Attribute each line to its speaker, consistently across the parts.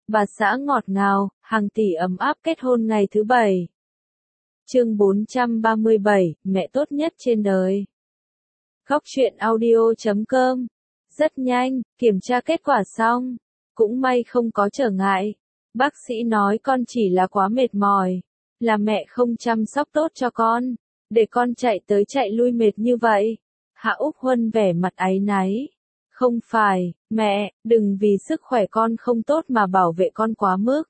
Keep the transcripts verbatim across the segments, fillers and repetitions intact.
Speaker 1: bà xã ngọt ngào, hàng tỷ ấm áp kết hôn ngày thứ bảy. Chương bốn trăm ba mươi bảy, mẹ tốt nhất trên đời. Góc truyện audio chấm com. Rất nhanh, kiểm tra kết quả xong. Cũng may không có trở ngại. Bác sĩ nói con chỉ là quá mệt mỏi. Là mẹ không chăm sóc tốt cho con. Để con chạy tới chạy lui mệt như vậy. Hạ Úc Huân vẻ mặt áy náy. Không phải, mẹ, đừng vì sức khỏe con không tốt mà bảo vệ con quá mức.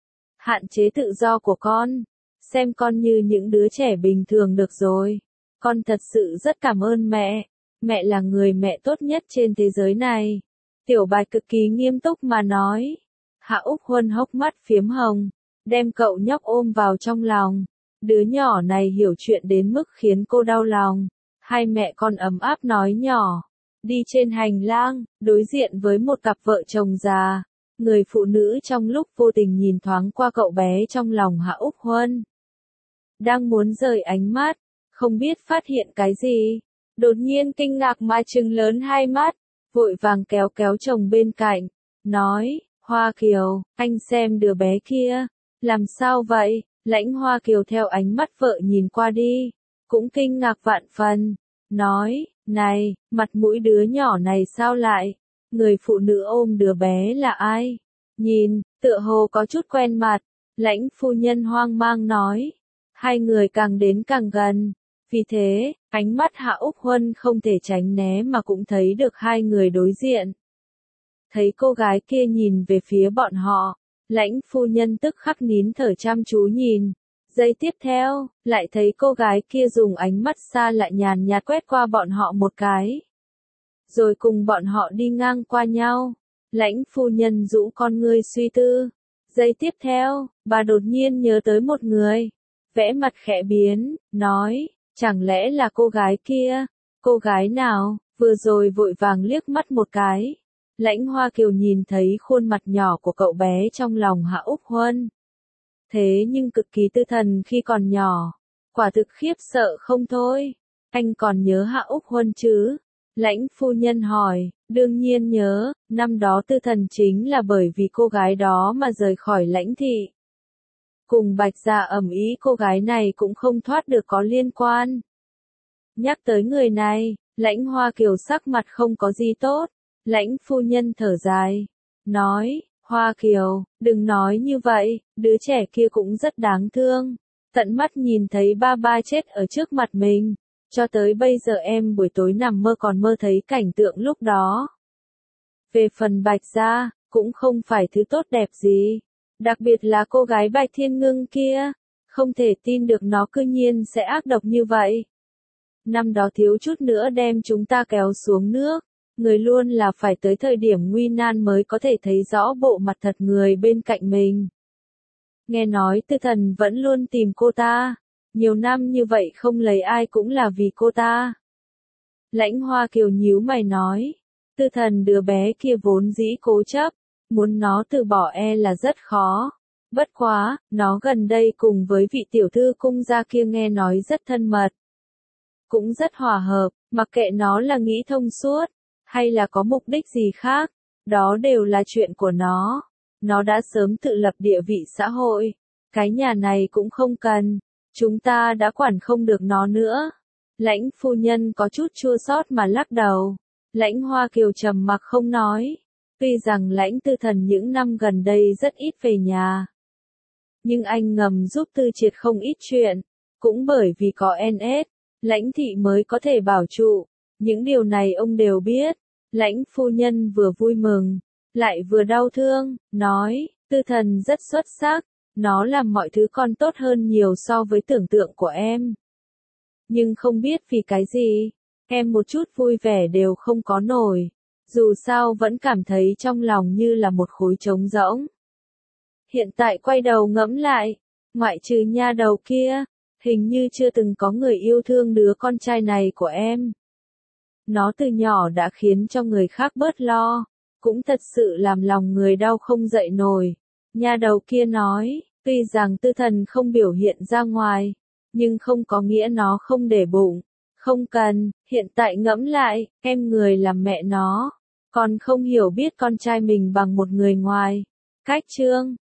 Speaker 1: Hạn chế tự do của con. Xem con như những đứa trẻ bình thường được rồi. Con thật sự rất cảm ơn mẹ. Mẹ là người mẹ tốt nhất trên thế giới này. Tiểu Bạch cực kỳ nghiêm túc mà nói. Hạ Úc Huân hốc mắt phiếm hồng. Đem cậu nhóc ôm vào trong lòng. Đứa nhỏ này hiểu chuyện đến mức khiến cô đau lòng. Hai mẹ con ấm áp nói nhỏ. Đi trên hành lang, đối diện với một cặp vợ chồng già. Người phụ nữ trong lúc vô tình nhìn thoáng qua cậu bé trong lòng Hạ Úc Huân. Đang muốn rời ánh mắt, không biết phát hiện cái gì. Đột nhiên kinh ngạc mà trừng lớn hai mắt, vội vàng kéo kéo chồng bên cạnh. Nói, Hoa Kiều, anh xem đứa bé kia. Làm sao vậy? Lãnh Hoa Kiều theo ánh mắt vợ nhìn qua đi. Cũng kinh ngạc vạn phần. Nói, này, mặt mũi đứa nhỏ này sao lại? Người phụ nữ ôm đứa bé là ai? Nhìn, tựa hồ có chút quen mặt. Lãnh phu nhân hoang mang nói. Hai người càng đến càng gần. Vì thế, ánh mắt Hạ Úc Huân không thể tránh né mà cũng thấy được hai người đối diện. Thấy cô gái kia nhìn về phía bọn họ. Lãnh phu nhân tức khắc nín thở chăm chú nhìn. Giây tiếp theo, lại thấy cô gái kia dùng ánh mắt xa lạ nhàn nhạt quét qua bọn họ một cái. Rồi cùng bọn họ đi ngang qua nhau. Lãnh phu nhân rũ con ngươi suy tư. Giây tiếp theo, bà đột nhiên nhớ tới một người. Vẽ mặt khẽ biến, nói, chẳng lẽ là cô gái kia? Cô gái nào? Vừa rồi vội vàng liếc mắt một cái. Lãnh Hoa Kiều nhìn thấy khuôn mặt nhỏ của cậu bé trong lòng Hạ Úc Huân. Thế nhưng cực kỳ tư thần khi còn nhỏ. Quả thực khiếp sợ không thôi. Anh còn nhớ Hạ Úc Huân chứ? Lãnh phu nhân hỏi, đương nhiên nhớ, năm đó tư thần chính là bởi vì cô gái đó mà rời khỏi lãnh thị. Cùng Bạch Gia ầm ĩ cô gái này cũng không thoát được có liên quan. Nhắc tới người này, Lãnh Hoa Kiều sắc mặt không có gì tốt. Lãnh phu nhân thở dài. Nói, Hoa Kiều, đừng nói như vậy, đứa trẻ kia cũng rất đáng thương. Tận mắt nhìn thấy ba ba chết ở trước mặt mình. Cho tới bây giờ em buổi tối nằm mơ còn mơ thấy cảnh tượng lúc đó. Về phần Bạch Gia, cũng không phải thứ tốt đẹp gì. Đặc biệt là cô gái Bạch Thiên Ngưng kia. Không thể tin được nó cư nhiên sẽ ác độc như vậy. Năm đó thiếu chút nữa đem chúng ta kéo xuống nước. Người luôn là phải tới thời điểm nguy nan mới có thể thấy rõ bộ mặt thật người bên cạnh mình. Nghe nói tư thần vẫn luôn tìm cô ta. Nhiều năm như vậy không lấy ai cũng là vì cô ta. Lãnh Hoa Kiều nhíu mày nói. Tư thần đứa bé kia vốn dĩ cố chấp. Muốn nó từ bỏ e là rất khó. Bất quá, nó gần đây cùng với vị tiểu thư cung gia kia nghe nói rất thân mật. Cũng rất hòa hợp, mặc kệ nó là nghĩ thông suốt, hay là có mục đích gì khác, đó đều là chuyện của nó. Nó đã sớm tự lập địa vị xã hội. Cái nhà này cũng không cần. Chúng ta đã quản không được nó nữa. Lãnh phu nhân có chút chua xót mà lắc đầu. Lãnh Hoa Kiều trầm mặc không nói. Tuy rằng lãnh tư thần những năm gần đây rất ít về nhà. Nhưng anh ngầm giúp Tư Triệt không ít chuyện. Cũng bởi vì có en ét, lãnh thị mới có thể bảo trụ. Những điều này ông đều biết. Lãnh phu nhân vừa vui mừng, lại vừa đau thương, nói, tư thần rất xuất sắc. Nó làm mọi thứ còn tốt hơn nhiều so với tưởng tượng của em. Nhưng không biết vì cái gì, em một chút vui vẻ đều không có nổi. Dù sao vẫn cảm thấy trong lòng như là một khối trống rỗng. Hiện tại quay đầu ngẫm lại, ngoại trừ nha đầu kia, hình như chưa từng có người yêu thương đứa con trai này của em. Nó từ nhỏ đã khiến cho người khác bớt lo, cũng thật sự làm lòng người đau không dậy nổi. Nha đầu kia nói, tuy rằng tư thần không biểu hiện ra ngoài, nhưng không có nghĩa nó không để bụng. Không cần, hiện tại ngẫm lại, em người làm mẹ nó, còn không hiểu biết con trai mình bằng một người ngoài. Cách chương